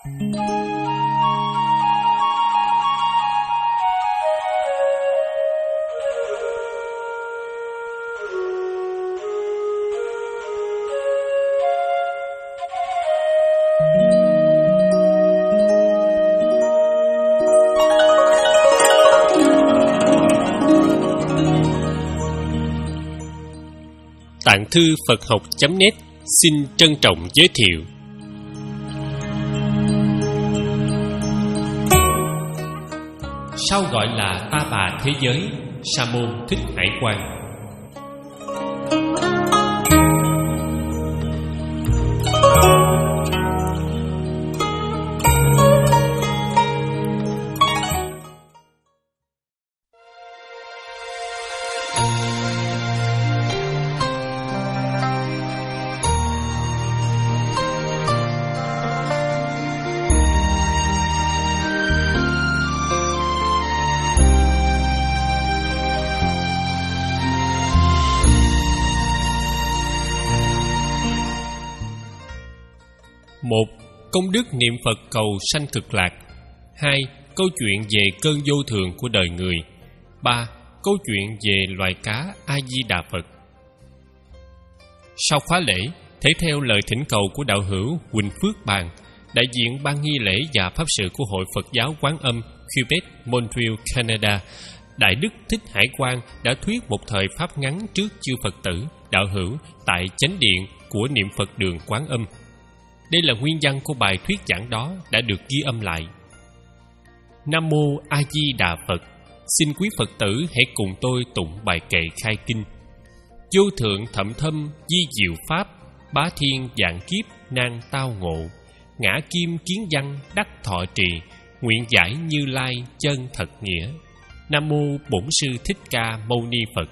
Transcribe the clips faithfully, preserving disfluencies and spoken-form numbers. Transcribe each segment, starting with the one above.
Tạng thư Phật học chấm net xin trân trọng giới thiệu. Sao gọi là ta bà thế giới? Sa môn Thích Hải Quang. Một. Công đức niệm Phật cầu sanh cực lạc. Hai. Câu chuyện về cơn vô thường của đời người. Ba. Câu chuyện về loài cá A Di Đà Phật. Sau khóa lễ, thể theo lời thỉnh cầu của đạo hữu Huỳnh Phước Bàn, đại diện ban nghi lễ và pháp sự của Hội Phật giáo Quán Âm Quebec, Montreal, Canada, Đại Đức Thích Hải Quang đã thuyết một thời pháp ngắn trước chư Phật tử, đạo hữu tại chánh điện của niệm Phật đường Quán Âm. Đây là nguyên văn của bài thuyết giảng đó đã được ghi âm lại. Nam mô A Di Đà Phật. Xin quý Phật tử hãy cùng tôi tụng bài kệ khai kinh. Vô thượng thậm thâm di diệu pháp, bá thiên vạn kiếp nan tao ngộ. Ngã kim kiến văn đắc thọ trì, nguyện giải Như Lai chân thật nghĩa. Nam mô Bổn Sư Thích Ca Mâu Ni Phật.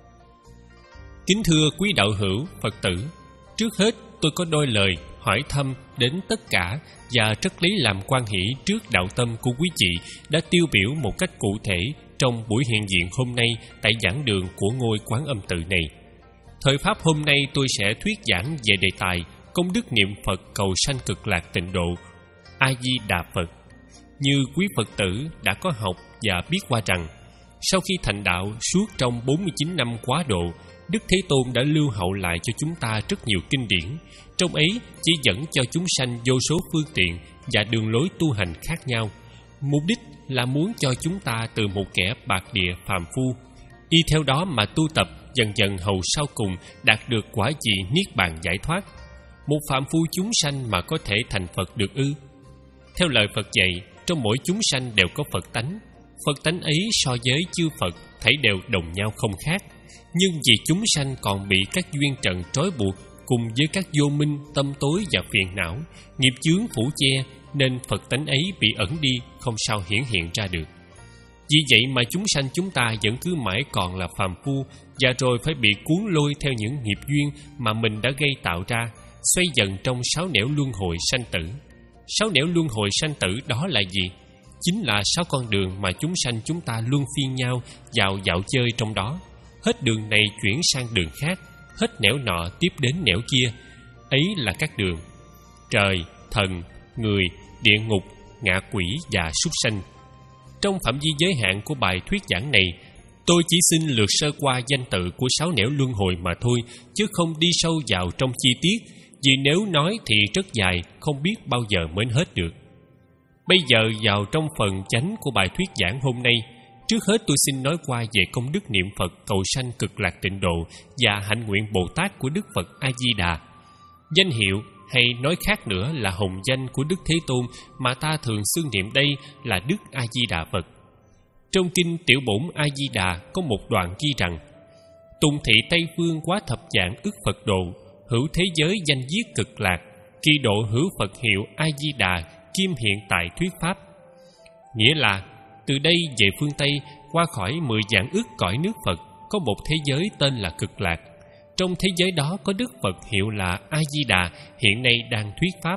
Kính thưa quý đạo hữu Phật tử, trước hết tôi có đôi lời hỏi thăm đến tất cả và rất lấy làm quan hỷ trước đạo tâm của quý vị đã tiêu biểu một cách cụ thể trong buổi hiện diện hôm nay tại giảng đường của ngôi Quán Âm tự này. Thời pháp hôm nay tôi sẽ thuyết giảng về đề tài công đức niệm Phật cầu sanh cực lạc tịnh độ A Di Đà Phật. Như quý Phật tử đã có học và biết qua rằng, sau khi thành đạo suốt trong bốn mươi chín năm quá độ, Đức Thế Tôn đã lưu hậu lại cho chúng ta rất nhiều kinh điển. Trong ấy chỉ dẫn cho chúng sanh vô số phương tiện và đường lối tu hành khác nhau. Mục đích là muốn cho chúng ta từ một kẻ bạc địa phàm phu, y theo đó mà tu tập dần dần hầu sau cùng đạt được quả vị niết bàn giải thoát. Một phàm phu chúng sanh mà có thể thành Phật được ư? Theo lời Phật dạy, trong mỗi chúng sanh đều có Phật tánh. Phật tánh ấy so với chư Phật thảy đều đồng nhau không khác. Nhưng vì chúng sanh còn bị các duyên trần trói buộc cùng với các vô minh, tâm tối và phiền não, nghiệp chướng phủ che, nên Phật tánh ấy bị ẩn đi, không sao hiển hiện ra được. Vì vậy mà chúng sanh chúng ta vẫn cứ mãi còn là phàm phu, và rồi phải bị cuốn lôi theo những nghiệp duyên mà mình đã gây tạo ra, xoay dần trong sáu nẻo luân hồi sanh tử. Sáu nẻo luân hồi sanh tử đó là gì? Chính là sáu con đường mà chúng sanh chúng ta luân phiên nhau vào dạo chơi trong đó. Hết đường này chuyển sang đường khác, hết nẻo nọ tiếp đến nẻo kia. Ấy là các đường trời, thần, người, địa ngục, ngạ quỷ và súc sanh. Trong phạm vi giới hạn của bài thuyết giảng này, tôi chỉ xin lược sơ qua danh tự của sáu nẻo luân hồi mà thôi, chứ không đi sâu vào trong chi tiết, vì nếu nói thì rất dài, không biết bao giờ mới hết được. Bây giờ vào trong phần chánh của bài thuyết giảng hôm nay. Trước hết tôi xin nói qua về công đức niệm Phật cầu sanh cực lạc tịnh độ và hạnh nguyện Bồ Tát của Đức Phật A Di Đà. Danh hiệu hay nói khác nữa là hồng danh của Đức Thế Tôn mà ta thường xưng niệm đây là Đức A Di Đà Phật. Trong kinh Tiểu Bổn A Di Đà có một đoạn ghi rằng: Tùng thị Tây phương quá thập vạn ức Phật độ, hữu thế giới danh viết cực lạc, kỳ độ hữu Phật hiệu A Di Đà, kim hiện tại thuyết pháp. Nghĩa là từ đây về phương Tây, qua khỏi mười vạn ức cõi nước Phật, có một thế giới tên là cực lạc. Trong thế giới đó có Đức Phật hiệu là A Di Đà, hiện nay đang thuyết pháp.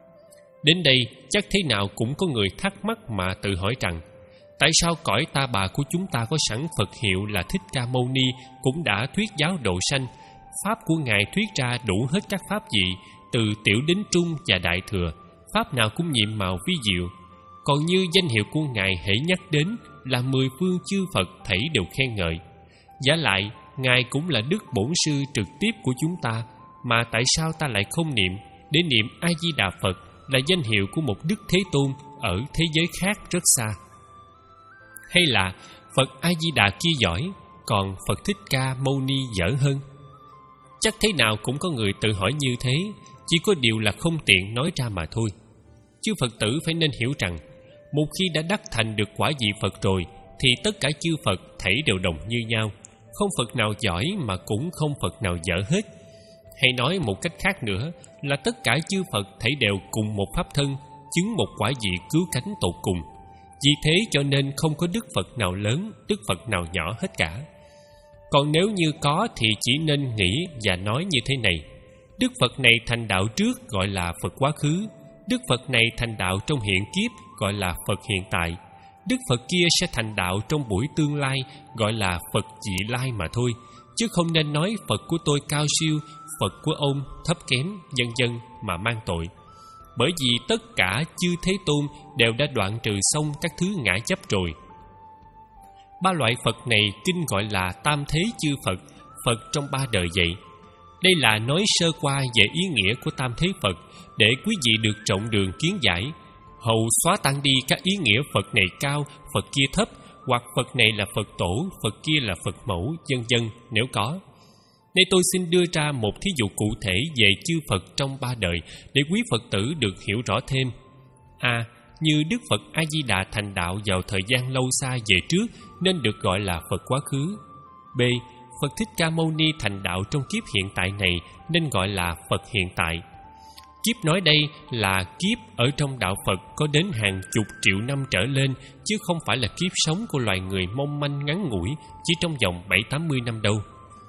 Đến đây chắc thế nào cũng có người thắc mắc mà tự hỏi rằng, tại sao cõi ta bà của chúng ta có sẵn Phật hiệu là Thích Ca Mâu Ni cũng đã thuyết giáo độ sanh? Pháp của Ngài thuyết ra đủ hết các pháp vị, từ tiểu đến trung và đại thừa. pháp nào cũng nhiệm màu vi diệu. Còn như danh hiệu của Ngài hễ nhắc đến là mười phương chư Phật thảy đều khen ngợi. Vả lại, Ngài cũng là Đức Bổn Sư trực tiếp của chúng ta, mà tại sao ta lại không niệm, để niệm A-di-đà Phật là danh hiệu của một Đức Thế Tôn ở thế giới khác rất xa? Hay là Phật A-di-đà kia giỏi, còn Phật Thích Ca Mâu Ni dở hơn? Chắc thế nào cũng có người tự hỏi như thế, chỉ có điều là không tiện nói ra mà thôi. Chư Phật tử phải nên hiểu rằng, một khi đã đắc thành được quả vị Phật rồi, thì tất cả chư Phật thảy đều đồng như nhau, không Phật nào giỏi mà cũng không Phật nào dở hết. Hay nói một cách khác nữa là tất cả chư Phật thảy đều cùng một pháp thân, chứng một quả vị cứu cánh tột cùng. Vì thế cho nên không có Đức Phật nào lớn, Đức Phật nào nhỏ hết cả. Còn nếu như có thì chỉ nên nghĩ và nói như thế này: Đức Phật này thành đạo trước gọi là Phật quá khứ, Đức Phật này thành đạo trong hiện kiếp gọi là Phật hiện tại, Đức Phật kia sẽ thành đạo trong buổi tương lai gọi là Phật vị lai mà thôi, chứ không nên nói Phật của tôi cao siêu, Phật của ông thấp kém, vân vân mà mang tội. Bởi vì tất cả chư Thế Tôn đều đã đoạn trừ xong các thứ ngã chấp rồi. Ba loại Phật này kinh gọi là tam thế chư Phật, Phật trong ba đời vậy. Đây là nói sơ qua về ý nghĩa của tam thế Phật, để quý vị được rộng đường kiến giải, hầu xóa tan đi các ý nghĩa Phật này cao, Phật kia thấp, hoặc Phật này là Phật tổ, Phật kia là Phật mẫu, vân vân nếu có. Đây tôi xin đưa ra một thí dụ cụ thể về chư Phật trong ba đời để quý Phật tử được hiểu rõ thêm. A. Như Đức Phật A-di-đà thành đạo vào thời gian lâu xa về trước nên được gọi là Phật quá khứ. B. Phật Thích Ca Mâu Ni thành đạo trong kiếp hiện tại này nên gọi là Phật hiện tại. Kiếp nói đây là kiếp ở trong đạo Phật có đến hàng chục triệu năm trở lên, chứ không phải là kiếp sống của loài người mong manh ngắn ngủi chỉ trong vòng bảy tám mươi năm đâu.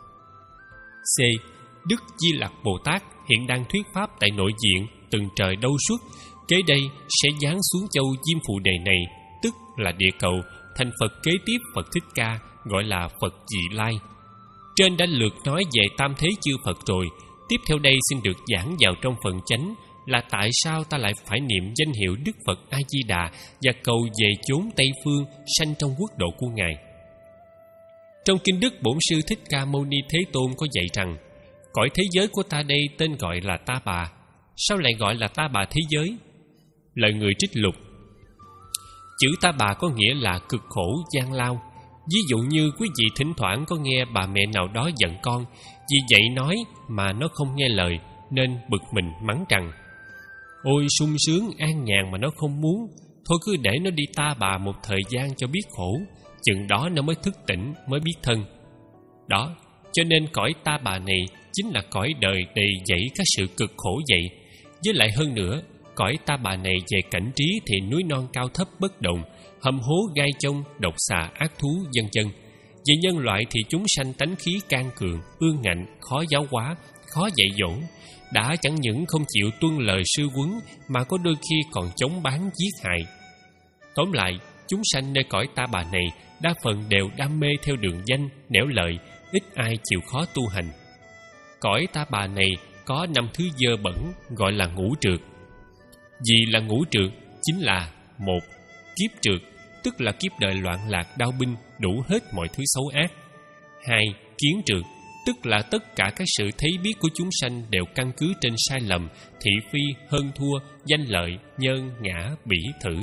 C. Đức Di Lặc Bồ Tát hiện đang thuyết pháp tại nội diện từng trời đâu suốt, kế đây sẽ giáng xuống châu Diêm Phù Đề này, tức là địa cầu, thành Phật kế tiếp Phật Thích Ca, gọi là Phật Vị Lai. Trên đã lượt nói về tam thế chư Phật rồi, tiếp theo đây xin được giảng vào trong phần chánh là tại sao ta lại phải niệm danh hiệu Đức Phật A-di-đà và cầu về chốn Tây Phương sanh trong quốc độ của Ngài. Trong kinh Đức Bổn Sư Thích Ca Mâu Ni Thế Tôn có dạy rằng, cõi thế giới của ta đây tên gọi là Ta Bà. Sao lại gọi là Ta Bà thế giới? Lời người trích lục: chữ Ta Bà có nghĩa là cực khổ gian lao. Ví dụ như quý vị thỉnh thoảng có nghe bà mẹ nào đó giận con, vì vậy nói mà nó không nghe lời, nên bực mình mắng rằng: ôi sung sướng an nhàn mà nó không muốn, thôi cứ để nó đi ta bà một thời gian cho biết khổ, chừng đó nó mới thức tỉnh, mới biết thân. Đó, cho nên cõi ta bà này chính là cõi đời đầy dẫy các sự cực khổ vậy. Với lại hơn nữa, cõi ta bà này về cảnh trí thì núi non cao thấp bất đồng, hầm hố gai chông, độc xà ác thú, vân vân. Về nhân loại thì chúng sanh tánh khí can cường, ương ngạnh, khó giáo hóa, khó dạy dỗ. Đã chẳng những không chịu tuân lời sư huấn mà có đôi khi còn chống bán giết hại. Tóm lại, chúng sanh nơi cõi ta bà này đa phần đều đam mê theo đường danh, nẻo lợi, ít ai chịu khó tu hành. Cõi ta bà này có năm thứ dơ bẩn gọi là ngũ trượt. Vì là ngũ trượt chính là: một. Kiếp trượt, tức là kiếp đời loạn lạc đao binh, đủ hết mọi thứ xấu ác. Hai. Kiến trượt, tức là tất cả các sự thấy biết của chúng sanh đều căn cứ trên sai lầm, thị phi, hơn thua, danh lợi, nhân, ngã, bỉ, thử.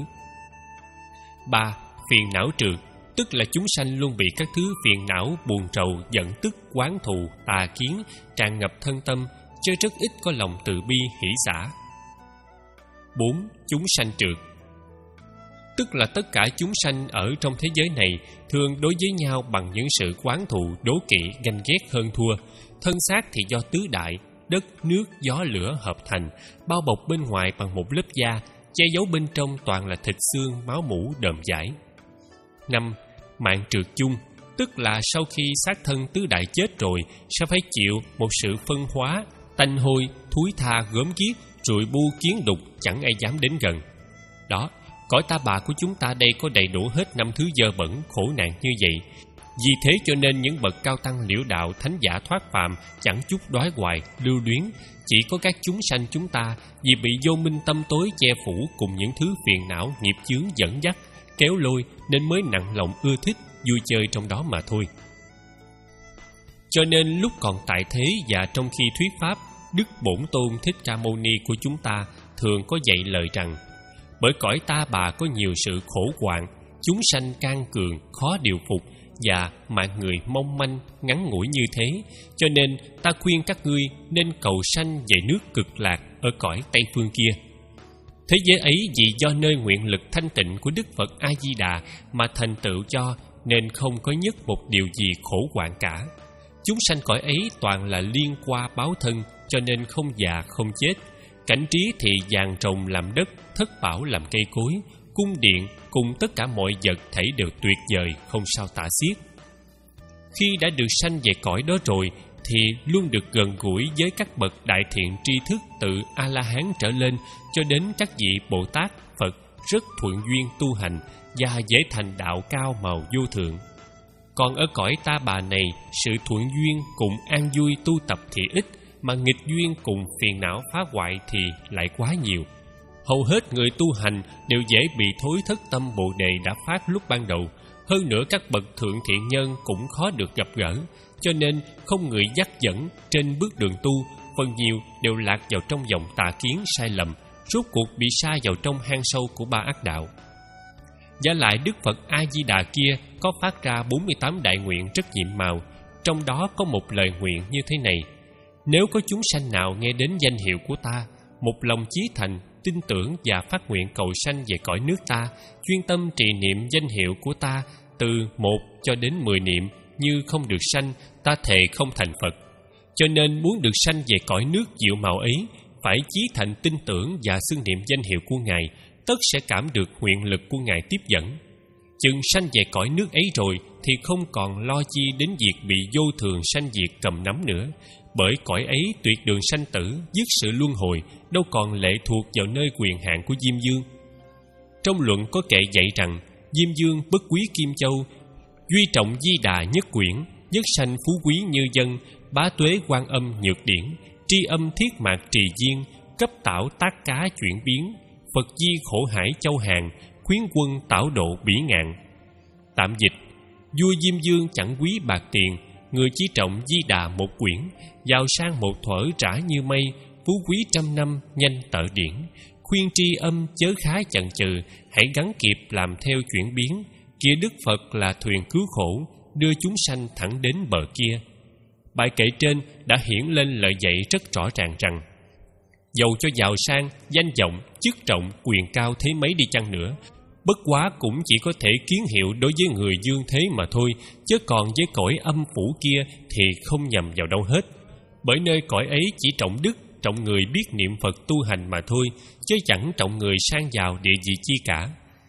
Ba. Phiền não trượt, tức là chúng sanh luôn bị các thứ phiền não, buồn rầu, giận tức, oán thù, tà kiến tràn ngập thân tâm, chứ rất ít có lòng từ bi hỷ xả. Bốn. Chúng sanh trượt, tức là tất cả chúng sanh ở trong thế giới này thường đối với nhau bằng những sự oán thù, đố kỵ, ganh ghét, hơn thua. Thân xác thì do tứ đại, đất, nước, gió, lửa hợp thành, bao bọc bên ngoài bằng một lớp da, che giấu bên trong toàn là thịt xương, máu mủ, đờm dãi. Năm. Mạng trượt chung, tức là sau khi xác thân tứ đại chết rồi sẽ phải chịu một sự phân hóa, tanh hôi, thúi tha, gớm ghiếc, ruồi bu, kiến đục, chẳng ai dám đến gần. Đó, cõi ta bà của chúng ta đây có đầy đủ hết năm thứ dơ bẩn, khổ nạn như vậy. Vì thế cho nên những bậc cao tăng liễu đạo, thánh giả thoát phàm chẳng chút đói hoài, lưu luyến. Chỉ có các chúng sanh chúng ta vì bị vô minh tâm tối che phủ cùng những thứ phiền não, nghiệp chướng dẫn dắt, kéo lôi nên mới nặng lòng ưa thích, vui chơi trong đó mà thôi. Cho nên lúc còn tại thế và trong khi thuyết pháp, Đức Bổn Tôn Thích Ca Mâu Ni của chúng ta thường có dạy lời rằng: bởi cõi ta bà có nhiều sự khổ hoạn, chúng sanh can cường, khó điều phục, và mạng người mong manh, ngắn ngủi như thế, cho nên ta khuyên các ngươi nên cầu sanh về nước cực lạc ở cõi Tây Phương kia. Thế giới ấy vì do nơi nguyện lực thanh tịnh của Đức Phật A-di-đà mà thành tựu cho, nên không có nhất một điều gì khổ hoạn cả. Chúng sanh cõi ấy toàn là liên qua báo thân, cho nên không già không chết. Cảnh trí thì vàng trồng làm đất, thất bảo làm cây cối, cung điện cùng tất cả mọi vật thảy đều tuyệt vời, không sao tả xiết. Khi đã được sanh về cõi đó rồi thì luôn được gần gũi với các bậc đại thiện tri thức từ A-la-hán trở lên cho đến các vị Bồ Tát, Phật rất thuận duyên tu hành và dễ thành đạo cao màu vô thượng. Còn ở cõi ta bà này, sự thuận duyên cùng an vui tu tập thì ít, mà nghịch duyên cùng phiền não phá hoại thì lại quá nhiều. Hầu hết người tu hành đều dễ bị thối thất tâm Bồ Đề đã phát lúc ban đầu. Hơn nữa các bậc thượng thiện nhân cũng khó được gặp gỡ, cho nên không người dắt dẫn trên bước đường tu, phần nhiều đều lạc vào trong dòng tà kiến sai lầm, rốt cuộc bị sa vào trong hang sâu của ba ác đạo. Và lại Đức Phật A-di-đà kia có phát ra bốn mươi tám đại nguyện rất nhiệm màu, trong đó có một lời nguyện như thế này: nếu có chúng sanh nào nghe đến danh hiệu của ta, một lòng chí thành, tin tưởng và phát nguyện cầu sanh về cõi nước ta, chuyên tâm trì niệm danh hiệu của ta từ một cho đến mười niệm, như không được sanh, ta thề không thành Phật. Cho nên muốn được sanh về cõi nước diệu màu ấy, phải chí thành tin tưởng và xưng niệm danh hiệu của Ngài, tất sẽ cảm được nguyện lực của Ngài tiếp dẫn. Chừng sanh về cõi nước ấy rồi thì không còn lo chi đến việc bị vô thường sanh diệt cầm nắm nữa, bởi cõi ấy tuyệt đường sanh tử, dứt sự luân hồi, đâu còn lệ thuộc vào nơi quyền hạn của Diêm Dương. Trong luận có kệ dạy rằng: Diêm Dương bất quý Kim Châu, duy trọng Di Đà nhất quyển, nhất sanh phú quý như dân, bá tuế Quan Âm nhược điển, tri âm thiết mạc trì diên, cấp tảo tác cá chuyển biến, Phật di khổ hải châu hàng, khuyến quân tảo độ bỉ ngạn. Tạm dịch: vua Diêm Dương chẳng quý bạc tiền, người chỉ trọng Di Đà một quyển, giàu sang một thuở trả như mây, phú quý trăm năm nhanh tợ điển, khuyên tri âm chớ khá chần chừ, hãy gắn kịp làm theo chuyển biến, kia Đức Phật là thuyền cứu khổ, đưa chúng sanh thẳng đến bờ kia. Bài kệ trên đã hiển lên lời dạy rất rõ ràng rằng dầu cho giàu sang, danh vọng, chức trọng, quyền cao thế mấy đi chăng nữa, bất quá cũng chỉ có thể kiến hiệu đối với người dương thế mà thôi, chứ còn với cõi âm phủ kia thì không nhầm vào đâu hết. Bởi nơi cõi ấy chỉ trọng đức, trọng người biết niệm Phật tu hành mà thôi, chứ chẳng trọng người sang giàu địa vị chi cả.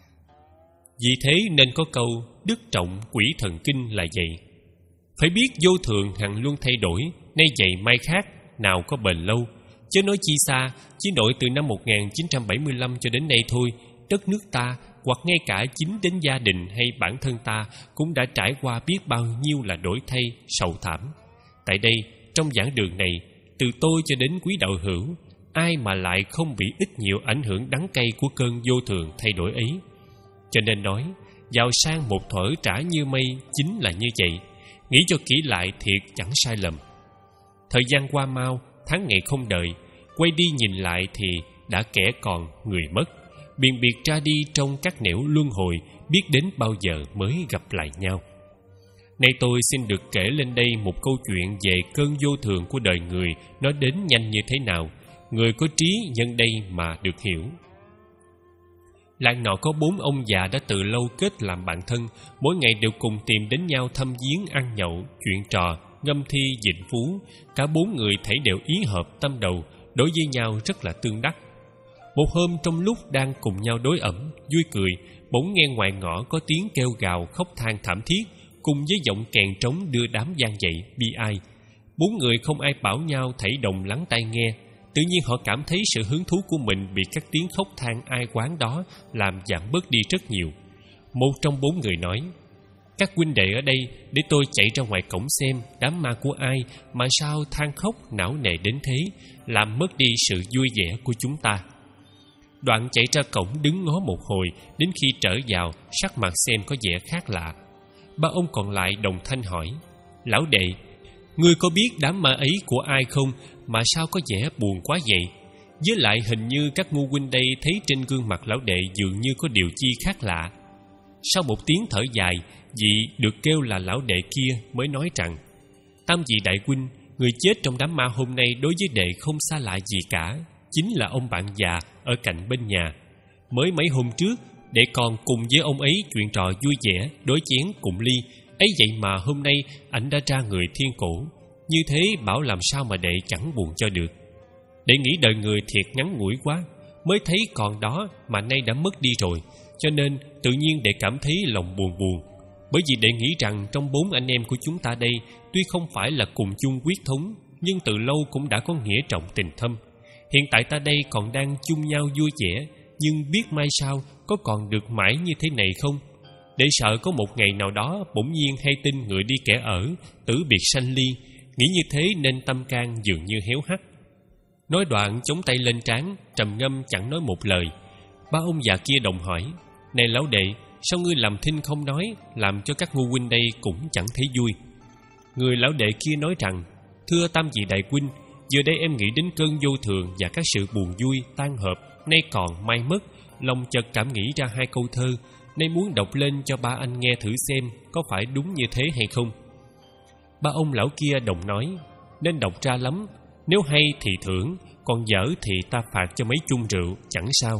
Vì thế nên có câu đức trọng quỷ thần kinh là vậy. Phải biết vô thường hằng luôn thay đổi, nay vậy mai khác, nào có bền lâu. Chứ nói chi xa, chỉ nội từ năm một nghìn chín trăm bảy mươi lăm cho đến nay thôi, đất nước ta hoặc ngay cả chính đến gia đình hay bản thân ta cũng đã trải qua biết bao nhiêu là đổi thay, sầu thảm. Tại đây, trong giảng đường này, từ tôi cho đến quý đạo hữu, ai mà lại không bị ít nhiều ảnh hưởng đắng cay của cơn vô thường thay đổi ấy. Cho nên nói, giàu sang một thuở trả như mây chính là như vậy. Nghĩ cho kỹ lại thiệt chẳng sai lầm. Thời gian qua mau, tháng ngày không đợi, quay đi nhìn lại thì đã kẻ còn người mất, biền biệt ra đi trong các nẻo luân hồi, biết đến bao giờ mới gặp lại nhau. Nay tôi xin được kể lên đây một câu chuyện về cơn vô thường của đời người, nó đến nhanh như thế nào. Người có trí nhân đây mà được hiểu. Làng nọ có bốn ông già đã từ lâu kết làm bạn thân, mỗi ngày đều cùng tìm đến nhau thăm viếng, ăn nhậu, chuyện trò, ngâm thi, dịnh phú. Cả bốn người thảy đều ý hợp tâm đầu, đối với nhau rất là tương đắc. Một hôm trong lúc đang cùng nhau đối ẩm, vui cười, bỗng nghe ngoài ngõ có tiếng kêu gào khóc than thảm thiết, cùng với giọng kèn trống đưa đám vang dậy bi ai. Bốn người không ai bảo nhau thảy đồng lắng tai nghe. Tự nhiên họ cảm thấy sự hứng thú của mình bị các tiếng khóc than ai oán đó làm giảm bớt đi rất nhiều. Một trong bốn người nói: Các huynh đệ ở đây, để tôi chạy ra ngoài cổng xem đám ma của ai mà sao than khóc não nề đến thế, làm mất đi sự vui vẻ của chúng ta. Đoạn chạy ra cổng đứng ngó một hồi, đến khi trở vào, sắc mặt xem có vẻ khác lạ. Ba ông còn lại đồng thanh hỏi: Lão đệ, ngươi có biết đám ma ấy của ai không, mà sao có vẻ buồn quá vậy? Với lại hình như các ngu huynh đây thấy trên gương mặt lão đệ dường như có điều chi khác lạ. Sau một tiếng thở dài, vị được kêu là lão đệ kia mới nói rằng: Tam vị đại huynh, người chết trong đám ma hôm nay đối với đệ không xa lạ gì cả, chính là ông bạn già ở cạnh bên nhà. Mới mấy hôm trước, đệ còn cùng với ông ấy chuyện trò vui vẻ, đối chén cùng ly. Ấy vậy mà hôm nay ảnh đã ra người thiên cổ. Như thế bảo làm sao mà đệ chẳng buồn cho được. Đệ nghĩ đời người thiệt ngắn ngủi quá, mới thấy còn đó mà nay đã mất đi rồi, cho nên tự nhiên đệ cảm thấy lòng buồn buồn. Bởi vì đệ nghĩ rằng trong bốn anh em của chúng ta đây, tuy không phải là cùng chung huyết thống, nhưng từ lâu cũng đã có nghĩa trọng tình thâm. Hiện tại ta đây còn đang chung nhau vui vẻ, nhưng biết mai sau có còn được mãi như thế này không? Để sợ có một ngày nào đó bỗng nhiên hay tin người đi kẻ ở, tử biệt sanh ly. Nghĩ như thế nên tâm can dường như héo hắt. Nói đoạn chống tay lên trán, trầm ngâm chẳng nói một lời. Ba ông già kia đồng hỏi: Này lão đệ, sao ngươi làm thinh không nói, làm cho các ngu huynh đây cũng chẳng thấy vui? Người lão đệ kia nói rằng: Thưa tam vị đại huynh, giờ đây em nghĩ đến cơn vô thường và các sự buồn vui tan hợp nay còn mai mất, lòng chợt cảm nghĩ ra hai câu thơ, nay muốn đọc lên cho ba anh nghe thử xem có phải đúng như thế hay không. Ba ông lão kia đồng nói: Nên đọc ra lắm, nếu hay thì thưởng, còn dở thì ta phạt cho mấy chung rượu, chẳng sao.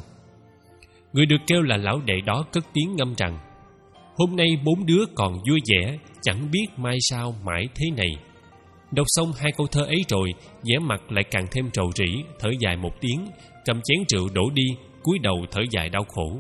Người được kêu là lão đệ đó cất tiếng ngâm rằng: Hôm nay bốn đứa còn vui vẻ, chẳng biết mai sau mãi thế này. Đọc xong hai câu thơ ấy rồi, vẻ mặt lại càng thêm rầu rĩ, thở dài một tiếng, cầm chén rượu đổ đi, cúi đầu thở dài đau khổ.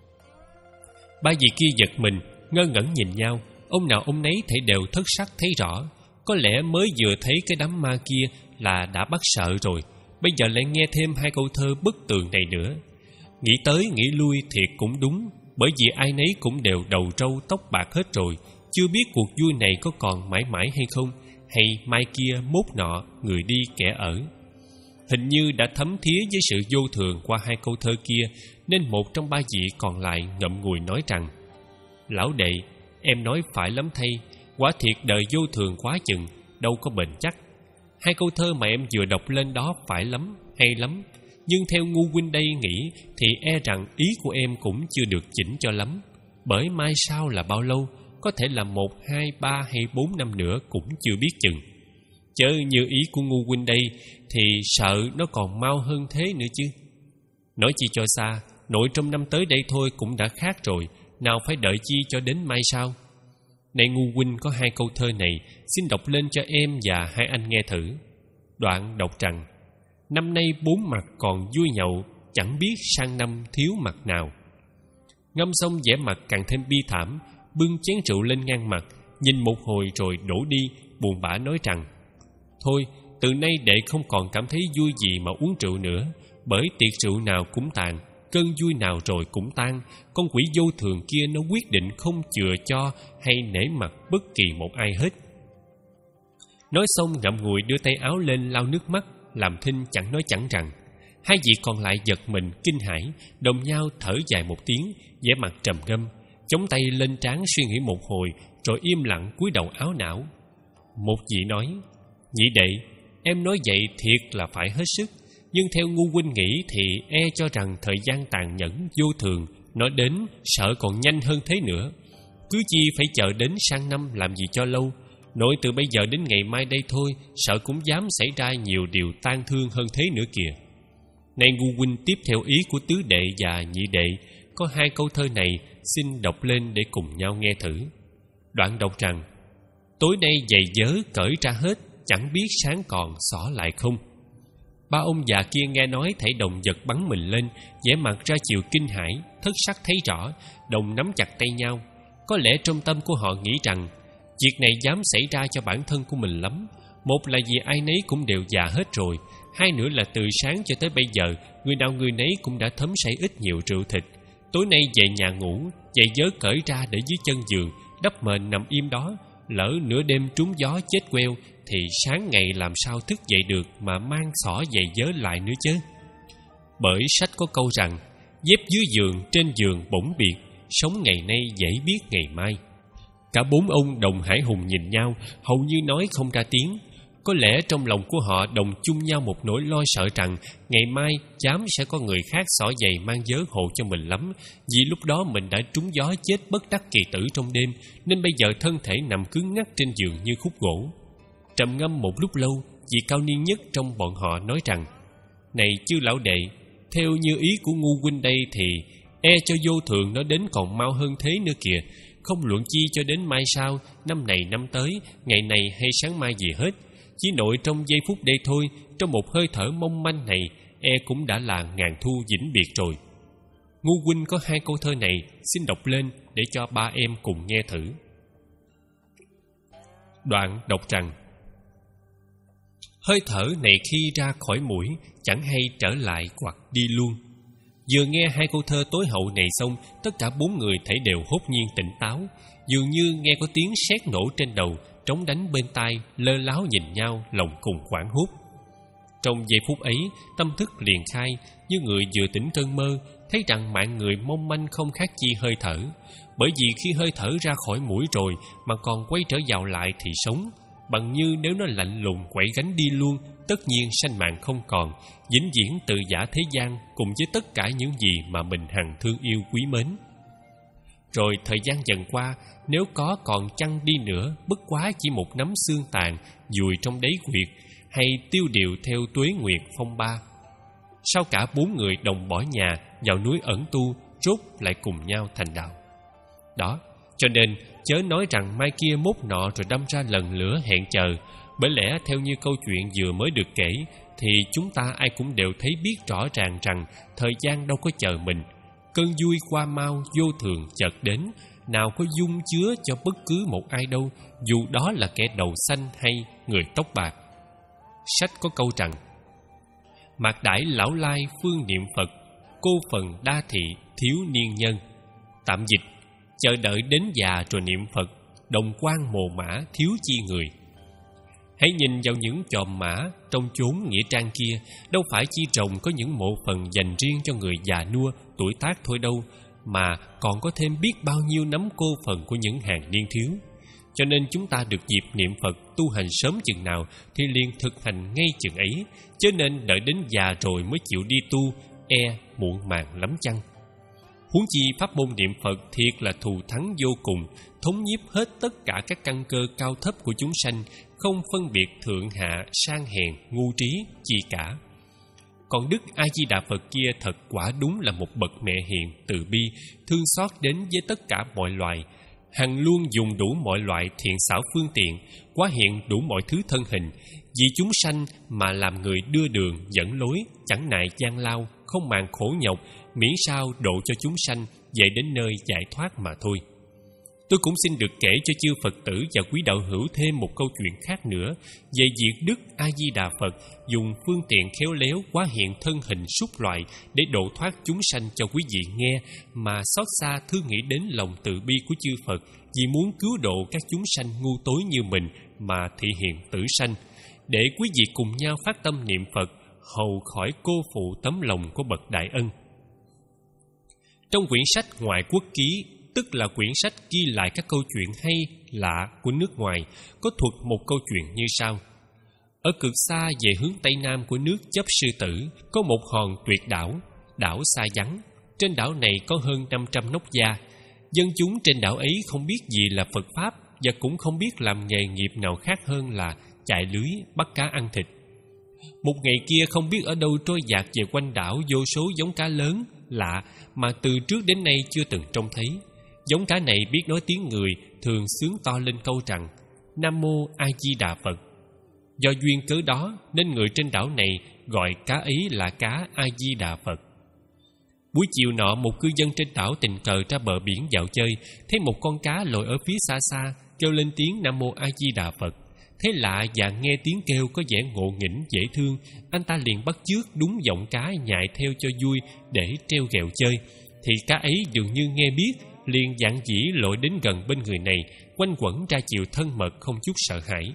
Ba vị kia giật mình, ngơ ngẩn nhìn nhau, ông nào ông nấy thể đều thất sắc thấy rõ. Có lẽ mới vừa thấy cái đám ma kia là đã bắt sợ rồi, bây giờ lại nghe thêm hai câu thơ bức tường này nữa. Nghĩ tới nghĩ lui thiệt cũng đúng, bởi vì ai nấy cũng đều đầu trâu tóc bạc hết rồi, chưa biết cuộc vui này có còn mãi mãi hay không, hay mai kia mốt nọ người đi kẻ ở. Hình như đã thấm thía với sự vô thường qua hai câu thơ kia, nên một trong ba vị còn lại ngậm ngùi nói rằng: Lão đệ, em nói phải lắm thay, quả thiệt đời vô thường quá chừng, đâu có bền chắc. Hai câu thơ mà em vừa đọc lên đó phải lắm, hay lắm, nhưng theo ngu huynh đây nghĩ thì e rằng ý của em cũng chưa được chỉnh cho lắm. Bởi mai sau là bao lâu, có thể là một, hai, ba hay bốn năm nữa cũng chưa biết chừng. Chớ như ý của ngu huynh đây thì sợ nó còn mau hơn thế nữa chứ. Nói chi cho xa, nội trong năm tới đây thôi cũng đã khác rồi, nào phải đợi chi cho đến mai sau. Này ngu huynh có hai câu thơ này, xin đọc lên cho em và hai anh nghe thử. Đoạn đọc rằng: Năm nay bốn mặt còn vui nhậu, chẳng biết sang năm thiếu mặt nào. Ngâm xong vẻ mặt càng thêm bi thảm, bưng chén rượu lên ngang mặt, nhìn một hồi rồi đổ đi, buồn bã nói rằng: Thôi, từ nay đệ không còn cảm thấy vui gì mà uống rượu nữa, bởi tiệc rượu nào cũng tàn, cơn vui nào rồi cũng tan. Con quỷ vô thường kia nó quyết định không chừa cho hay nể mặt bất kỳ một ai hết. Nói xong ngậm ngùi đưa tay áo lên lau nước mắt, làm thinh chẳng nói chẳng rằng. Hai vị còn lại giật mình kinh hãi, đồng nhau thở dài một tiếng, vẻ mặt trầm ngâm, chống tay lên trán suy nghĩ một hồi, rồi im lặng cúi đầu áo não. Một vị nói: Nhị đệ, em nói vậy thiệt là phải hết sức, nhưng theo ngu huynh nghĩ thì e cho rằng thời gian tàn nhẫn vô thường nó đến sợ còn nhanh hơn thế nữa. Cứ chi phải chờ đến sang năm làm gì cho lâu, nội từ bây giờ đến ngày mai đây thôi, sợ cũng dám xảy ra nhiều điều tang thương hơn thế nữa kìa. Này ngu huynh tiếp theo ý của tứ đệ và nhị đệ, có hai câu thơ này xin đọc lên để cùng nhau nghe thử. Đoạn đọc rằng: Tối nay giày vớ cởi ra hết, chẳng biết sáng còn xỏ lại không. Ba ông già kia nghe nói thảy đồng giật bắn mình lên, vẻ mặt ra chiều kinh hãi, thất sắc thấy rõ, đồng nắm chặt tay nhau. Có lẽ trong tâm của họ nghĩ rằng việc này dám xảy ra cho bản thân của mình lắm. Một là vì ai nấy cũng đều già hết rồi, hai nữa là từ sáng cho tới bây giờ, người nào người nấy cũng đã thấm say ít nhiều rượu thịt. Tối nay về nhà ngủ, giày vớ cởi ra để dưới chân giường, đắp mền nằm im đó, lỡ nửa đêm trúng gió chết queo thì sáng ngày làm sao thức dậy được mà mang xỏ giày vớ lại nữa chứ. Bởi sách có câu rằng dép dưới giường trên giường bỗng biệt, sống ngày nay dễ biết ngày mai. Cả bốn ông đồng hải hùng nhìn nhau, hầu như nói không ra tiếng. Có lẽ trong lòng của họ đồng chung nhau một nỗi lo sợ rằng ngày mai chám sẽ có người khác xỏ giày mang vớ hộ cho mình lắm, vì lúc đó mình đã trúng gió chết bất đắc kỳ tử trong đêm, nên bây giờ thân thể nằm cứng ngắc trên giường như khúc gỗ. Trầm ngâm một lúc lâu, vị cao niên nhất trong bọn họ nói rằng: "Này chư lão đệ, theo như ý của ngu huynh đây thì e cho vô thường nó đến còn mau hơn thế nữa kìa. Không luận chi cho đến mai sau, năm này năm tới, ngày này hay sáng mai gì hết. Chỉ nội trong giây phút đây thôi, trong một hơi thở mong manh này, e cũng đã là ngàn thu vĩnh biệt rồi." Ngu huynh có hai câu thơ này, xin đọc lên để cho ba em cùng nghe thử. Đoạn đọc rằng: "Hơi thở này khi ra khỏi mũi, chẳng hay trở lại hoặc đi luôn." Vừa nghe hai câu thơ tối hậu này xong, tất cả bốn người thấy đều hốt nhiên tỉnh táo, dường như nghe có tiếng sét nổ trên đầu, trống đánh bên tai, lơ láo nhìn nhau, lòng cùng hoảng hốt. Trong giây phút ấy, tâm thức liền khai, như người vừa tỉnh cơn mơ, thấy rằng mạng người mong manh không khác chi hơi thở. Bởi vì khi hơi thở ra khỏi mũi rồi mà còn quay trở vào lại thì sống, bằng như nếu nó lạnh lùng quẩy gánh đi luôn, tất nhiên sanh mạng không còn, vĩnh viễn từ giã thế gian cùng với tất cả những gì mà mình hằng thương yêu quý mến. Rồi thời gian dần qua, nếu có còn chăng đi nữa, bất quá chỉ một nắm xương tàn vùi trong đáy quyệt, hay tiêu điều theo tuế nguyệt phong ba. Sau cả bốn người đồng bỏ nhà vào núi ẩn tu, rốt lại cùng nhau thành đạo. Đó, cho nên chớ nói rằng mai kia mốt nọ rồi đâm ra lần lửa hẹn chờ. Bởi lẽ theo như câu chuyện vừa mới được kể, thì chúng ta ai cũng đều thấy biết rõ ràng rằng thời gian đâu có chờ mình. Cơn vui qua mau vô thường chợt đến, nào có dung chứa cho bất cứ một ai đâu, dù đó là kẻ đầu xanh hay người tóc bạc. Sách có câu rằng: "Mạc đãi lão lai phương niệm Phật, cô phần đa thị thiếu niên nhân." Tạm dịch: chờ đợi đến già rồi niệm Phật, đồng quan mồ mã thiếu chi người. Hãy nhìn vào những chòm mã trong chốn nghĩa trang kia, đâu phải chi rồng có những mộ phần dành riêng cho người già nua, tuổi tác thôi đâu, mà còn có thêm biết bao nhiêu nắm cô phần của những hàng niên thiếu. Cho nên chúng ta được dịp niệm Phật tu hành sớm chừng nào thì liền thực hành ngay chừng ấy, chứ nên đợi đến già rồi mới chịu đi tu, e muộn màng lắm chăng. Huống chi pháp môn niệm Phật thiệt là thù thắng vô cùng, thống nhiếp hết tất cả các căn cơ cao thấp của chúng sanh, không phân biệt thượng hạ, sang hèn, ngu trí chi cả. Còn Đức A Di Đà Phật kia thật quả đúng là một bậc mẹ hiền, từ bi, thương xót đến với tất cả mọi loài, hằng luôn dùng đủ mọi loại thiện xảo phương tiện, quá hiện đủ mọi thứ thân hình, vì chúng sanh mà làm người đưa đường dẫn lối, chẳng nại gian lao, không màng khổ nhọc, miễn sao độ cho chúng sanh về đến nơi giải thoát mà thôi. Tôi cũng xin được kể cho chư Phật tử và quý đạo hữu thêm một câu chuyện khác nữa về việc Đức A Di Đà Phật dùng phương tiện khéo léo quá hiện thân hình súc loại để độ thoát chúng sanh cho quý vị nghe, mà xót xa thương nghĩ đến lòng từ bi của chư Phật vì muốn cứu độ các chúng sanh ngu tối như mình mà thị hiện tử sanh, để quý vị cùng nhau phát tâm niệm Phật hầu khỏi cô phụ tấm lòng của bậc đại ân. Trong quyển sách Ngoại Quốc Ký, tức là quyển sách ghi lại các câu chuyện hay lạ của nước ngoài, có thuật một câu chuyện như sau. Ở cực xa về hướng tây nam của nước Chấp Sư Tử, có một hòn tuyệt đảo, đảo Sa Vắng. Trên đảo này có hơn năm trăm nóc gia. Dân chúng trên đảo ấy không biết gì là Phật Pháp và cũng không biết làm nghề nghiệp nào khác hơn là chạy lưới, bắt cá ăn thịt. Một ngày kia không biết ở đâu trôi dạt về quanh đảo vô số giống cá lớn, lạ mà từ trước đến nay chưa từng trông thấy. Giống cá này biết nói tiếng người, thường xướng to lên câu rằng: Nam Mô A Di Đà Phật. Do duyên cớ đó nên người trên đảo này gọi cá ấy là cá A Di Đà Phật. Buổi chiều nọ, một cư dân trên đảo tình cờ ra bờ biển dạo chơi, thấy một con cá lội ở phía xa xa, kêu lên tiếng Nam Mô A Di Đà Phật. Thấy lạ và nghe tiếng kêu có vẻ ngộ nghĩnh dễ thương, anh ta liền bắt chước đúng giọng cá nhại theo cho vui để treo ghẹo chơi. Thì cá ấy dường như nghe biết, liền dạn dĩ lội đến gần bên người này, quanh quẩn ra chiều thân mật không chút sợ hãi.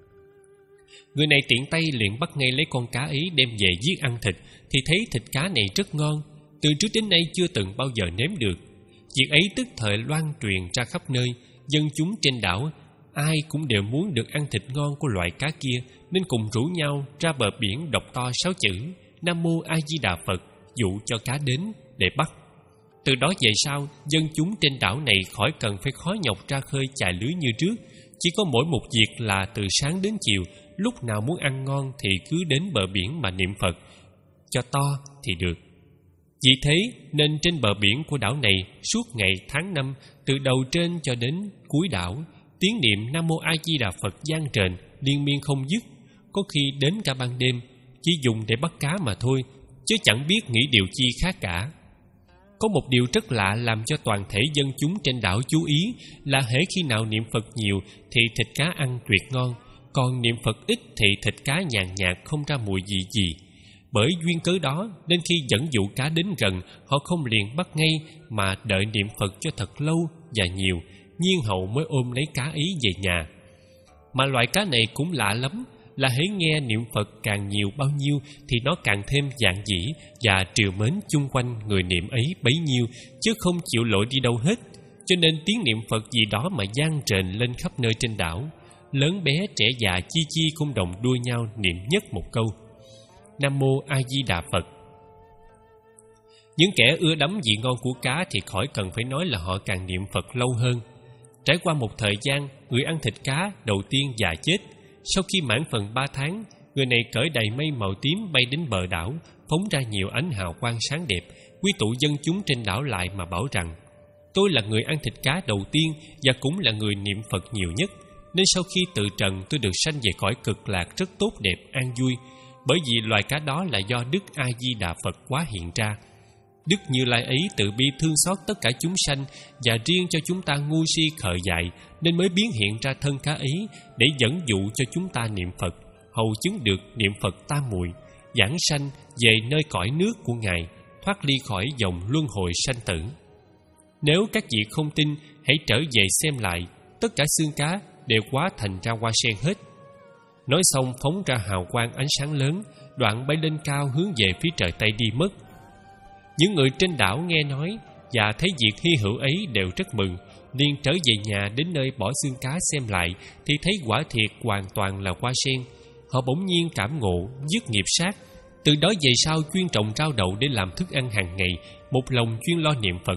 Người này tiện tay liền bắt ngay lấy con cá ấy đem về giết ăn thịt, thì thấy thịt cá này rất ngon, từ trước đến nay chưa từng bao giờ nếm được. Việc ấy tức thời loan truyền ra khắp nơi, dân chúng trên đảo ai cũng đều muốn được ăn thịt ngon của loại cá kia, nên cùng rủ nhau ra bờ biển đọc to sáu chữ Nam Mô A Di Đà Phật, dụ cho cá đến để bắt. Từ đó về sau, dân chúng trên đảo này khỏi cần phải khó nhọc ra khơi chài lưới như trước, chỉ có mỗi một việc là từ sáng đến chiều, lúc nào muốn ăn ngon thì cứ đến bờ biển mà niệm Phật, cho to thì được. Vì thế nên trên bờ biển của đảo này suốt ngày tháng năm, từ đầu trên cho đến cuối đảo, tiếng niệm Nam Mô A Di Đà Phật vang rền liên miên không dứt, có khi đến cả ban đêm, chỉ dùng để bắt cá mà thôi, chứ chẳng biết nghĩ điều chi khác cả. Có một điều rất lạ làm cho toàn thể dân chúng trên đảo chú ý là hễ khi nào niệm Phật nhiều thì thịt cá ăn tuyệt ngon, còn niệm Phật ít thì thịt cá nhàn nhạt không ra mùi gì gì. Bởi duyên cớ đó nên khi dẫn dụ cá đến gần, họ không liền bắt ngay mà đợi niệm Phật cho thật lâu và nhiều, nhiên hậu mới ôm lấy cá ấy về nhà. Mà loại cá này cũng lạ lắm, là hễ nghe niệm Phật càng nhiều bao nhiêu thì nó càng thêm dạn dĩ và trìu mến chung quanh người niệm ấy bấy nhiêu, chứ không chịu lội đi đâu hết. Cho nên tiếng niệm Phật gì đó mà vang rền lên khắp nơi trên đảo, lớn bé trẻ già chi chi cũng đồng đua nhau niệm nhất một câu Nam Mô A Di Đà Phật. Những kẻ ưa đắm vị ngon của cá thì khỏi cần phải nói là họ càng niệm Phật lâu hơn. Trải qua một thời gian, người ăn thịt cá đầu tiên già chết. Sau khi mãn phần ba tháng, người này cởi đầy mây màu tím bay đến bờ đảo, phóng ra nhiều ánh hào quang sáng đẹp, quy tụ dân chúng trên đảo lại mà bảo rằng: tôi là người ăn thịt cá đầu tiên và cũng là người niệm Phật nhiều nhất, nên sau khi từ trần tôi được sanh về cõi cực lạc rất tốt đẹp, an vui. Bởi vì loài cá đó là do Đức A Di Đà Phật quá hiện ra. Đức Như Lai ấy từ bi thương xót tất cả chúng sanh, và riêng cho chúng ta ngu si khờ dại, nên mới biến hiện ra thân cá ấy để dẫn dụ cho chúng ta niệm Phật, hầu chứng được niệm Phật tam muội, giảng sanh về nơi cõi nước của Ngài, thoát ly khỏi dòng luân hồi sanh tử. Nếu các vị không tin, hãy trở về xem lại, tất cả xương cá đều hóa thành ra hoa sen hết. Nói xong phóng ra hào quang ánh sáng lớn, đoạn bay lên cao hướng về phía trời Tây đi mất. Những người trên đảo nghe nói và thấy việc hy hữu ấy đều rất mừng, liền trở về nhà đến nơi bỏ xương cá xem lại thì thấy quả thiệt hoàn toàn là hoa sen. Họ bỗng nhiên cảm ngộ, dứt nghiệp sát. Từ đó về sau chuyên trồng rau đậu để làm thức ăn hàng ngày, một lòng chuyên lo niệm Phật.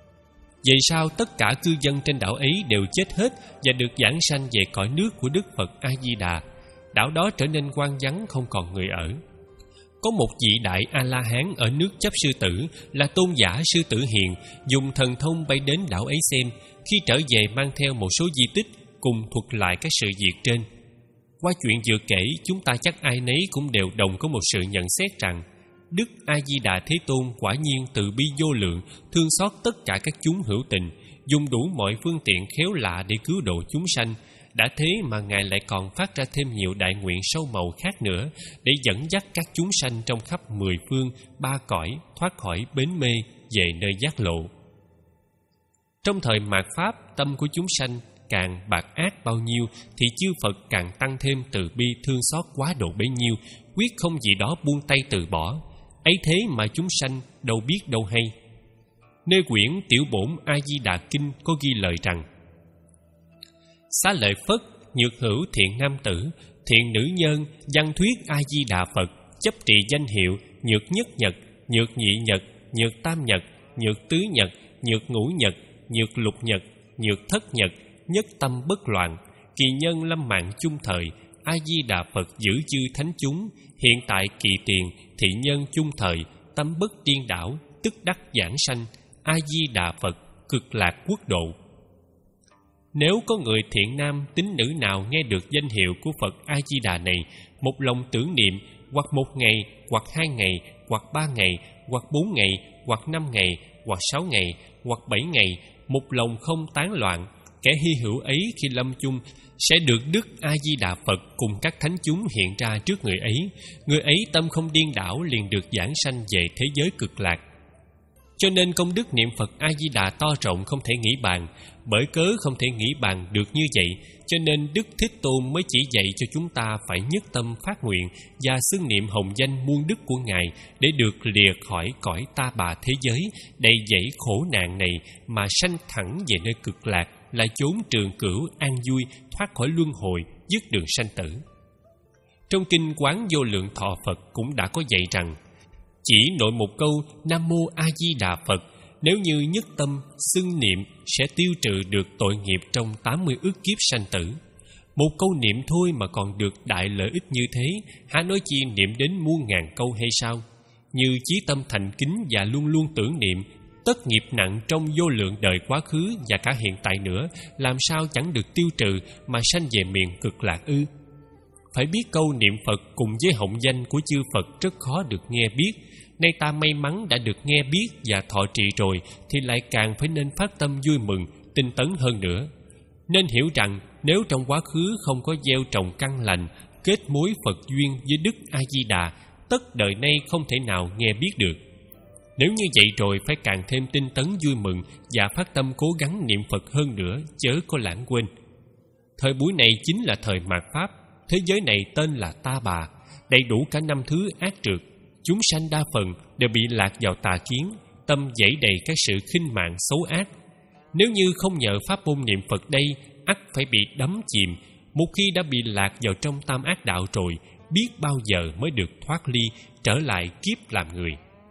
Về sau tất cả cư dân trên đảo ấy đều chết hết và được giảng sanh về cõi nước của Đức Phật A Di Đà. Đảo đó trở nên hoang vắng không còn người ở. Có một vị đại A-la-hán ở nước Chấp Sư Tử là tôn giả Sư Tử Hiền, dùng thần thông bay đến đảo ấy xem. Khi trở về mang theo một số di tích, cùng thuật lại các sự việc trên. Qua chuyện vừa kể, chúng ta chắc ai nấy cũng đều đồng có một sự nhận xét rằng Đức A-di-đà Thế Tôn quả nhiên từ bi vô lượng, thương xót tất cả các chúng hữu tình, dùng đủ mọi phương tiện khéo lạ để cứu độ chúng sanh. Đã thế mà Ngài lại còn phát ra thêm nhiều đại nguyện sâu màu khác nữa, để dẫn dắt các chúng sanh trong khắp mười phương, ba cõi, thoát khỏi bến mê, về nơi giác lộ. Trong thời mạt Pháp, tâm của chúng sanh càng bạc ác bao nhiêu, thì chư Phật càng tăng thêm từ bi thương xót quá độ bấy nhiêu, quyết không gì đó buông tay từ bỏ. Ấy thế mà chúng sanh đâu biết đâu hay. Nơi quyển Tiểu Bổn A Di Đà Kinh có ghi lời rằng: Xá lợi Phất, nhược hữu thiện nam tử, thiện nữ nhân, văn thuyết A Di Đà Phật, chấp trì danh hiệu nhược nhất nhật, nhược nhị nhật, nhược tam nhật, nhược tứ nhật, nhược ngũ nhật, nhược lục nhật, nhược thất nhật, nhất tâm bất loạn, kỳ nhân lâm mạng chung thời, A Di Đà Phật giữ chư thánh chúng, hiện tại kỳ tiền, thị nhân chung thời, tâm bất điên đảo, tức đắc giảng sanh, A Di Đà Phật cực lạc quốc độ. Nếu có người thiện nam tín nữ nào nghe được danh hiệu của Phật A Di Đà này, một lòng tưởng niệm, hoặc một ngày, hoặc hai ngày, hoặc ba ngày, hoặc bốn ngày, hoặc năm ngày, hoặc sáu ngày, hoặc bảy ngày, một lòng không tán loạn, kẻ hy hữu ấy khi lâm chung sẽ được Đức A Di Đà Phật cùng các thánh chúng hiện ra trước người ấy. Người ấy tâm không điên đảo liền được giảng sanh về thế giới cực lạc. Cho nên công đức niệm Phật A-di-đà to rộng không thể nghĩ bàn. Bởi cớ không thể nghĩ bàn được như vậy, cho nên Đức Thế Tôn mới chỉ dạy cho chúng ta phải nhất tâm phát nguyện và xưng niệm hồng danh muôn đức của Ngài để được lìa khỏi cõi ta bà thế giới đầy dẫy khổ nạn này mà sanh thẳng về nơi cực lạc, là chốn trường cửu an vui, thoát khỏi luân hồi, dứt đường sanh tử. Trong kinh Quán Vô Lượng Thọ Phật cũng đã có dạy rằng, chỉ nội một câu Nam Mô A Di Đà Phật, nếu như nhất tâm xưng niệm sẽ tiêu trừ được tội nghiệp trong tám mươi ức kiếp sanh tử. Một câu niệm thôi mà còn được đại lợi ích như thế, há nói chi niệm đến muôn ngàn câu hay sao? Như chí tâm thành kính và luôn luôn tưởng niệm, tất nghiệp nặng trong vô lượng đời quá khứ và cả hiện tại nữa, làm sao chẳng được tiêu trừ mà sanh về miền cực lạc ư? Phải biết câu niệm Phật cùng với hồng danh của chư Phật rất khó được nghe biết. Nay ta may mắn đã được nghe biết và thọ trì rồi, thì lại càng phải nên phát tâm vui mừng, tinh tấn hơn nữa. Nên hiểu rằng nếu trong quá khứ không có gieo trồng căn lành, kết mối Phật duyên với Đức A-di-đà, tất đời nay không thể nào nghe biết được. Nếu như vậy rồi phải càng thêm tinh tấn vui mừng và phát tâm cố gắng niệm Phật hơn nữa, chớ có lãng quên. Thời buổi này chính là thời mạt Pháp. Thế giới này tên là ta bà, đầy đủ cả năm thứ ác trược. Chúng sanh đa phần đều bị lạc vào tà kiến, tâm dẫy đầy các sự khinh mạng xấu ác. Nếu như không nhờ pháp môn niệm Phật đây, ắt phải bị đắm chìm. Một khi đã bị lạc vào trong tam ác đạo rồi, biết bao giờ mới được thoát ly, trở lại kiếp làm người.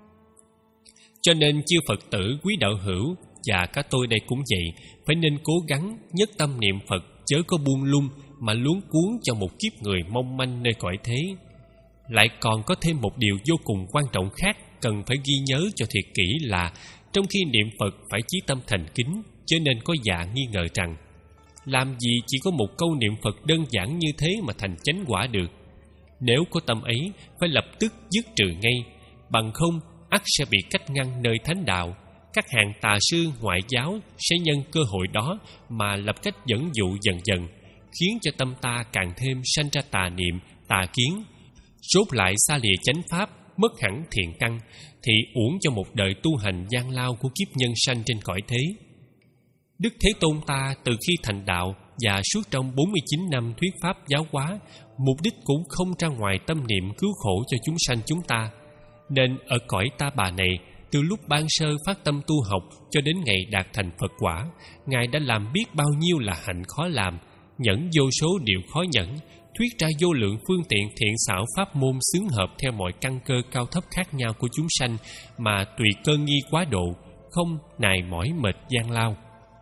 Cho nên chư Phật tử, quý đạo hữu và cả tôi đây cũng vậy, phải nên cố gắng nhất tâm niệm Phật, chớ có buông lung mà luống cuốn cho một kiếp người mong manh nơi cõi thế. Lại còn có thêm một điều vô cùng quan trọng khác cần phải ghi nhớ cho thiệt kỹ là trong khi niệm Phật phải chí tâm thành kính, chớ nên có dạ nghi ngờ rằng làm gì chỉ có một câu niệm Phật đơn giản như thế mà thành chánh quả được. Nếu có tâm ấy, phải lập tức dứt trừ ngay, bằng không ắt sẽ bị cách ngăn nơi thánh đạo. Các hàng tà sư ngoại giáo sẽ nhân cơ hội đó mà lập cách dẫn dụ dần dần, khiến cho tâm ta càng thêm sanh ra tà niệm, tà kiến, rốt lại xa lìa chánh pháp, mất hẳn thiện căn, thì uổng cho một đời tu hành gian lao của kiếp nhân sanh trên cõi thế. Đức Thế Tôn ta từ khi thành đạo và suốt trong bốn mươi chín năm thuyết pháp giáo hóa, mục đích cũng không ra ngoài tâm niệm cứu khổ cho chúng sanh chúng ta. Nên ở cõi ta bà này, từ lúc ban sơ phát tâm tu học cho đến ngày đạt thành Phật quả, Ngài đã làm biết bao nhiêu là hạnh khó làm, nhẫn vô số điều khó nhẫn, thuyết ra vô lượng phương tiện thiện xảo pháp môn xứng hợp theo mọi căn cơ cao thấp khác nhau của chúng sanh, mà tùy cơ nghi quá độ, không nài mỏi mệt gian lao.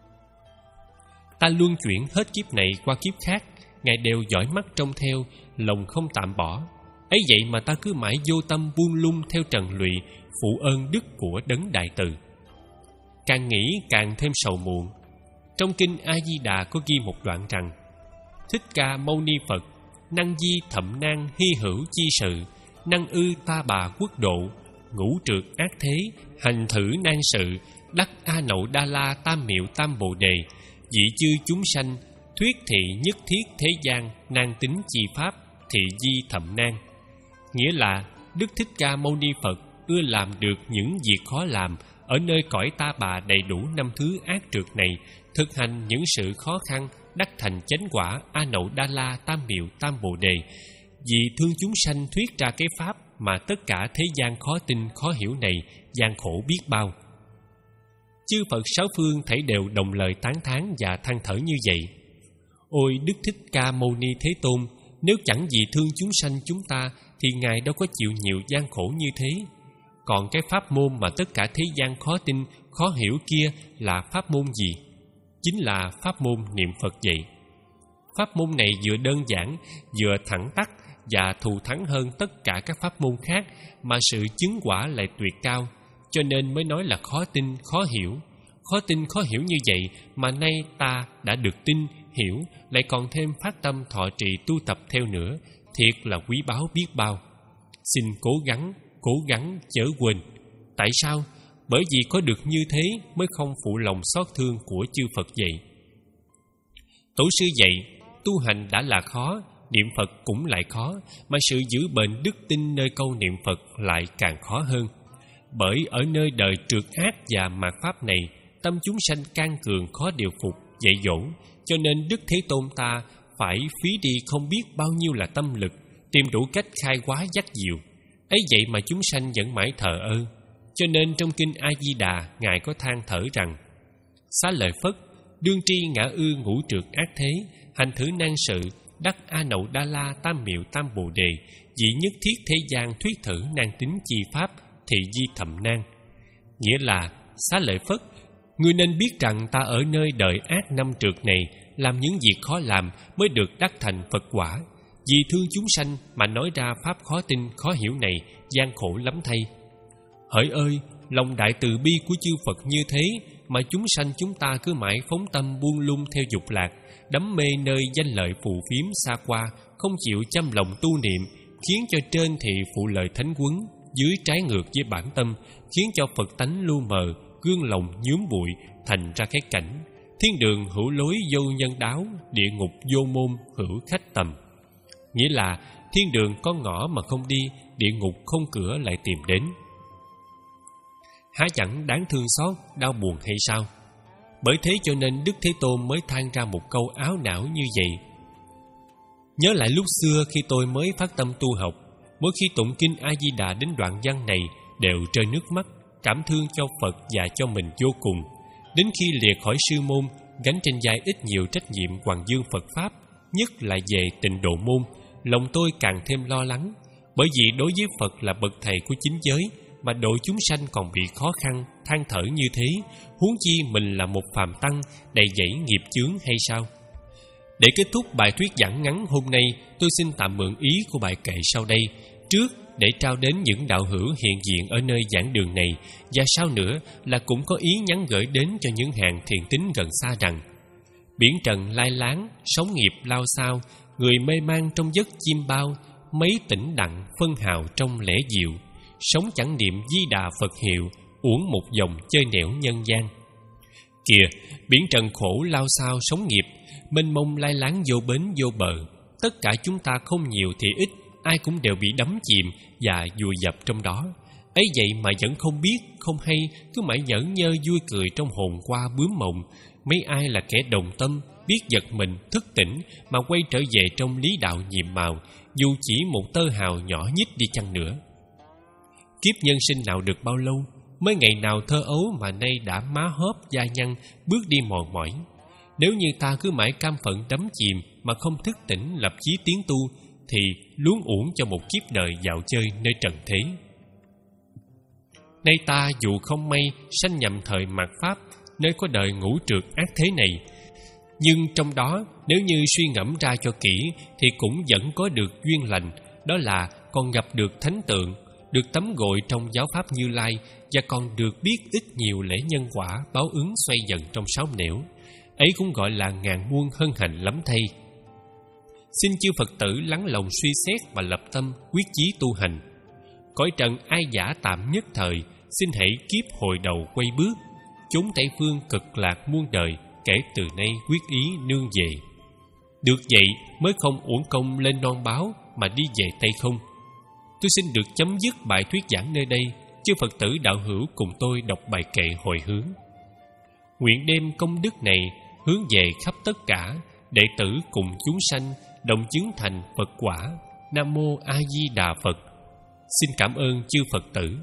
Ta luân chuyển hết kiếp này qua kiếp khác, Ngài đều dõi mắt trông theo, lòng không tạm bỏ. Ấy vậy mà ta cứ mãi vô tâm buông lung theo trần lụy, phụ ơn đức của đấng đại từ. Càng nghĩ càng thêm sầu muộn. Trong kinh A Di Đà có ghi một đoạn rằng: Thích Ca Mâu Ni Phật, năng di thậm nan hy hữu chi sự, năng ư ta bà quốc độ, ngũ trượt ác thế, hành thử nan sự, đắc A Nậu Đa La tam miệu tam bồ đề, dị chư chúng sanh, thuyết thị nhất thiết thế gian, nan tính chi pháp, thị di thậm nan. Nghĩa là Đức Thích Ca Mâu Ni Phật ưa làm được những việc khó làm ở nơi cõi ta bà đầy đủ năm thứ ác trượt này, thực hành những sự khó khăn, đắc thành chánh quả A Nậu Đa La tam miệu tam bồ đề, vì thương chúng sanh thuyết ra cái pháp mà tất cả thế gian khó tin khó hiểu này, gian khổ biết bao. Chư Phật sáu phương thảy đều đồng lời tán thán và than thở như vậy: Ôi Đức Thích Ca Mâu Ni Thế Tôn, nếu chẳng vì thương chúng sanh chúng ta thì Ngài đâu có chịu nhiều gian khổ như thế. Còn cái pháp môn mà tất cả thế gian khó tin, khó hiểu kia là pháp môn gì? Chính là pháp môn niệm Phật vậy. Pháp môn này vừa đơn giản, vừa thẳng tắc và thù thắng hơn tất cả các pháp môn khác, mà sự chứng quả lại tuyệt cao, cho nên mới nói là khó tin, khó hiểu. Khó tin, khó hiểu như vậy mà nay ta đã được tin, hiểu, lại còn thêm phát tâm thọ trì tu tập theo nữa, thiệt là quý báu biết bao. Xin cố gắng, cố gắng chớ quên. Tại sao? Bởi vì có được như thế mới không phụ lòng xót thương của chư Phật vậy. Tổ sư dạy, tu hành đã là khó, niệm Phật cũng lại khó, mà sự giữ bền đức tin nơi câu niệm Phật lại càng khó hơn. Bởi ở nơi đời trượt ác và mạt pháp này, tâm chúng sanh can cường khó điều phục, dạy dỗ, cho nên Đức Thế Tôn ta phải phí đi không biết bao nhiêu là tâm lực, tìm đủ cách khai hóa dắt dìu. Ấy vậy mà chúng sanh vẫn mãi thờ ơ. Cho nên trong kinh A Di Đà, Ngài có than thở rằng: Xá lợi Phất, đương tri ngã ư ngũ trượt ác thế, hành thử nan sự, đắc A Nậu Đa La tam miệu tam bồ đề, dị nhất thiết thế gian thuyết thử nan tính chi pháp, thị di thầm nan. Nghĩa là: Xá lợi Phất, ngươi nên biết rằng ta ở nơi đời ác năm trượt này làm những việc khó làm mới được đắc thành Phật quả. Vì thương chúng sanh mà nói ra pháp khó tin khó hiểu này, gian khổ lắm thay. Hỡi ơi, lòng đại từ bi của chư Phật như thế mà chúng sanh chúng ta cứ mãi phóng tâm buông lung theo dục lạc, đắm mê nơi danh lợi phù phiếm xa qua, không chịu chăm lòng tu niệm, khiến cho trên thì phụ lợi thánh quấn, dưới trái ngược với bản tâm, khiến cho Phật tánh lu mờ, gương lòng nhuốm bụi, thành ra cái cảnh thiên đường hữu lối vô nhân đáo, địa ngục vô môn hữu khách tầm. Nghĩa là thiên đường có ngõ mà không đi, địa ngục không cửa lại tìm đến. Há chẳng đáng thương xót, đau buồn hay sao? Bởi thế cho nên Đức Thế Tôn mới than ra một câu áo não như vậy. Nhớ lại lúc xưa khi tôi mới phát tâm tu học, mỗi khi tụng kinh A Di Đà đến đoạn văn này đều rơi nước mắt, cảm thương cho Phật và cho mình vô cùng. Đến khi liệt khỏi sư môn, gánh trên vai ít nhiều trách nhiệm hoàng dương Phật pháp, nhất là về tịnh độ môn, lòng tôi càng thêm lo lắng. Bởi vì đối với Phật là bậc thầy của chính giới, mà độ chúng sanh còn bị khó khăn, than thở như thế, huống chi mình là một phàm tăng đầy dẫy nghiệp chướng hay sao? Để kết thúc bài thuyết giảng ngắn hôm nay, tôi xin tạm mượn ý của bài kệ sau đây, trước để trao đến những đạo hữu hiện diện ở nơi giảng đường này, và sau nữa là cũng có ý nhắn gửi đến cho những hàng thiền tín gần xa rằng: biển trần lai láng, sóng nghiệp lao sao, người mê man trong giấc chim bao, mấy tỉnh đặng phân hào trong lễ diệu, sống chẳng niệm Di Đà Phật hiệu, uổng một dòng chơi nẻo nhân gian. Kìa, biển trần khổ lao sao sóng nghiệp, mênh mông lai láng vô bến vô bờ, tất cả chúng ta không nhiều thì ít, ai cũng đều bị đắm chìm và vùi dập trong đó. Ấy vậy mà vẫn không biết, không hay, cứ mãi nhởn nhơ vui cười trong hồn qua bướm mộng. Mấy ai là kẻ đồng tâm, biết giật mình, thức tỉnh mà quay trở về trong lý đạo nhiệm màu, dù chỉ một tơ hào nhỏ nhít đi chăng nữa. Kiếp nhân sinh nào được bao lâu, mới ngày nào thơ ấu mà nay đã má hóp da nhăn, bước đi mòn mỏi. Nếu như ta cứ mãi cam phận đắm chìm mà không thức tỉnh lập chí tiến tu, thì luống uổng cho một kiếp đời dạo chơi nơi trần thế. Nay ta dù không may sanh nhầm thời mạt pháp, nơi có đời ngũ trượt ác thế này, nhưng trong đó nếu như suy ngẫm ra cho kỹ thì cũng vẫn có được duyên lành, đó là còn gặp được thánh tượng, được tắm gội trong giáo pháp Như Lai, và còn được biết ít nhiều lễ nhân quả báo ứng xoay dần trong sáu nẻo. Ấy cũng gọi là ngàn muôn hân hạnh lắm thay. Xin chư Phật tử lắng lòng suy xét và lập tâm quyết chí tu hành. Cõi trần ai giả tạm nhất thời, xin hãy kiếp hồi đầu quay bước, chốn Tây phương cực lạc muôn đời, kể từ nay quyết ý nương về. Được vậy mới không uổng công lên non báo mà đi về Tây không. Tôi xin được chấm dứt bài thuyết giảng nơi đây. Chư Phật tử đạo hữu cùng tôi đọc bài kệ hồi hướng. Nguyện đem công đức này hướng về khắp tất cả đệ tử cùng chúng sanh, đồng chứng thành Phật quả. Nam mô A Di Đà Phật. Xin cảm ơn chư Phật tử.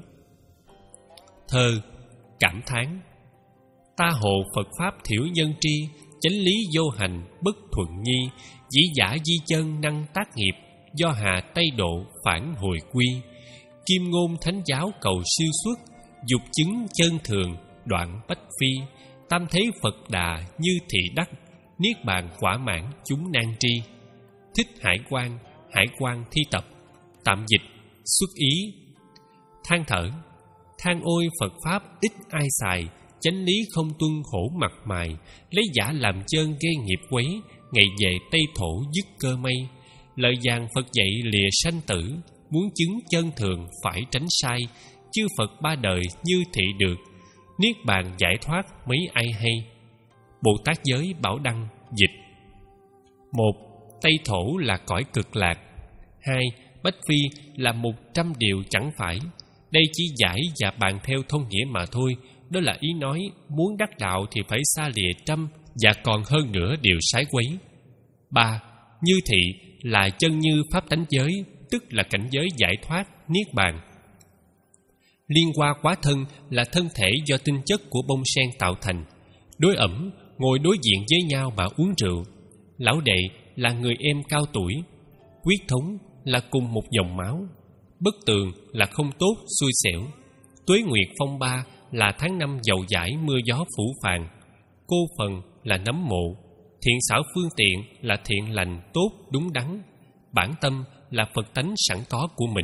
Thơ cảm thán. Ta hộ Phật pháp thiểu nhân tri, chánh lý vô hành bất thuận nhi, dĩ giả di chân năng tác nghiệp, do hà Tây độ phản hồi quy. Kim ngôn thánh giáo cầu siêu xuất, dục chứng chân thường đoạn bách phi. Tam thế Phật đà như thị đắc, niết bàn quả mãn chúng nan tri. Thích Hải Quang, Hải Quang thi tập. Tạm dịch, xuất ý. Than thở. Than ôi Phật pháp ít ai xài, chánh lý không tuân khổ mặt mày, lấy giả làm chân gây nghiệp quấy, ngày về Tây thổ dứt cơ mây. Lời vàng Phật dạy lìa sanh tử, muốn chứng chân thường phải tránh sai. Chư Phật ba đời như thị được, niết bàn giải thoát mấy ai hay. Bồ Tát giới Bảo Đăng dịch. Một. Tây thổ là cõi cực lạc. Hai. Bách phi là một trăm điều chẳng phải. Đây chỉ giải và bàn theo thông nghĩa mà thôi. Đó là ý nói muốn đắc đạo thì phải xa lìa trăm và còn hơn nữa điều sái quấy. Ba. Như thị là chân như pháp tánh giới, tức là cảnh giới giải thoát, niết bàn. Liên hoa quá thân là thân thể do tinh chất của bông sen tạo thành. Đối ẩm, ngồi đối diện với nhau mà uống rượu. Lão đệ là người em cao tuổi. Quyết thống là cùng một dòng máu. Bất tường là không tốt, xui xẻo. Tuế nguyệt phong ba là tháng năm dầu dãi mưa gió phủ phàng. Cô phần là nấm mộ. Thiện xảo phương tiện là thiện lành, tốt, đúng đắn. Bản tâm là Phật tánh sẵn có của mình.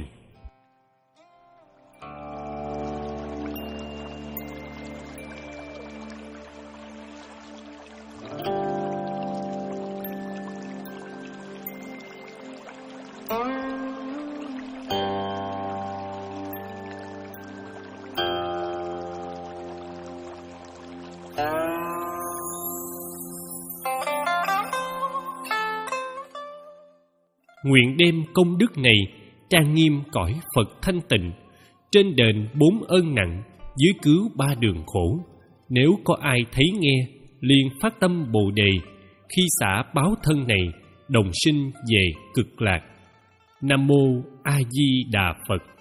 Nguyện đem công đức này trang nghiêm cõi Phật thanh tịnh, trên đền bốn ơn nặng, dưới cứu ba đường khổ. Nếu có ai thấy nghe, liền phát tâm Bồ đề, khi xả báo thân này, đồng sinh về cực lạc. Nam mô A Di Đà Phật.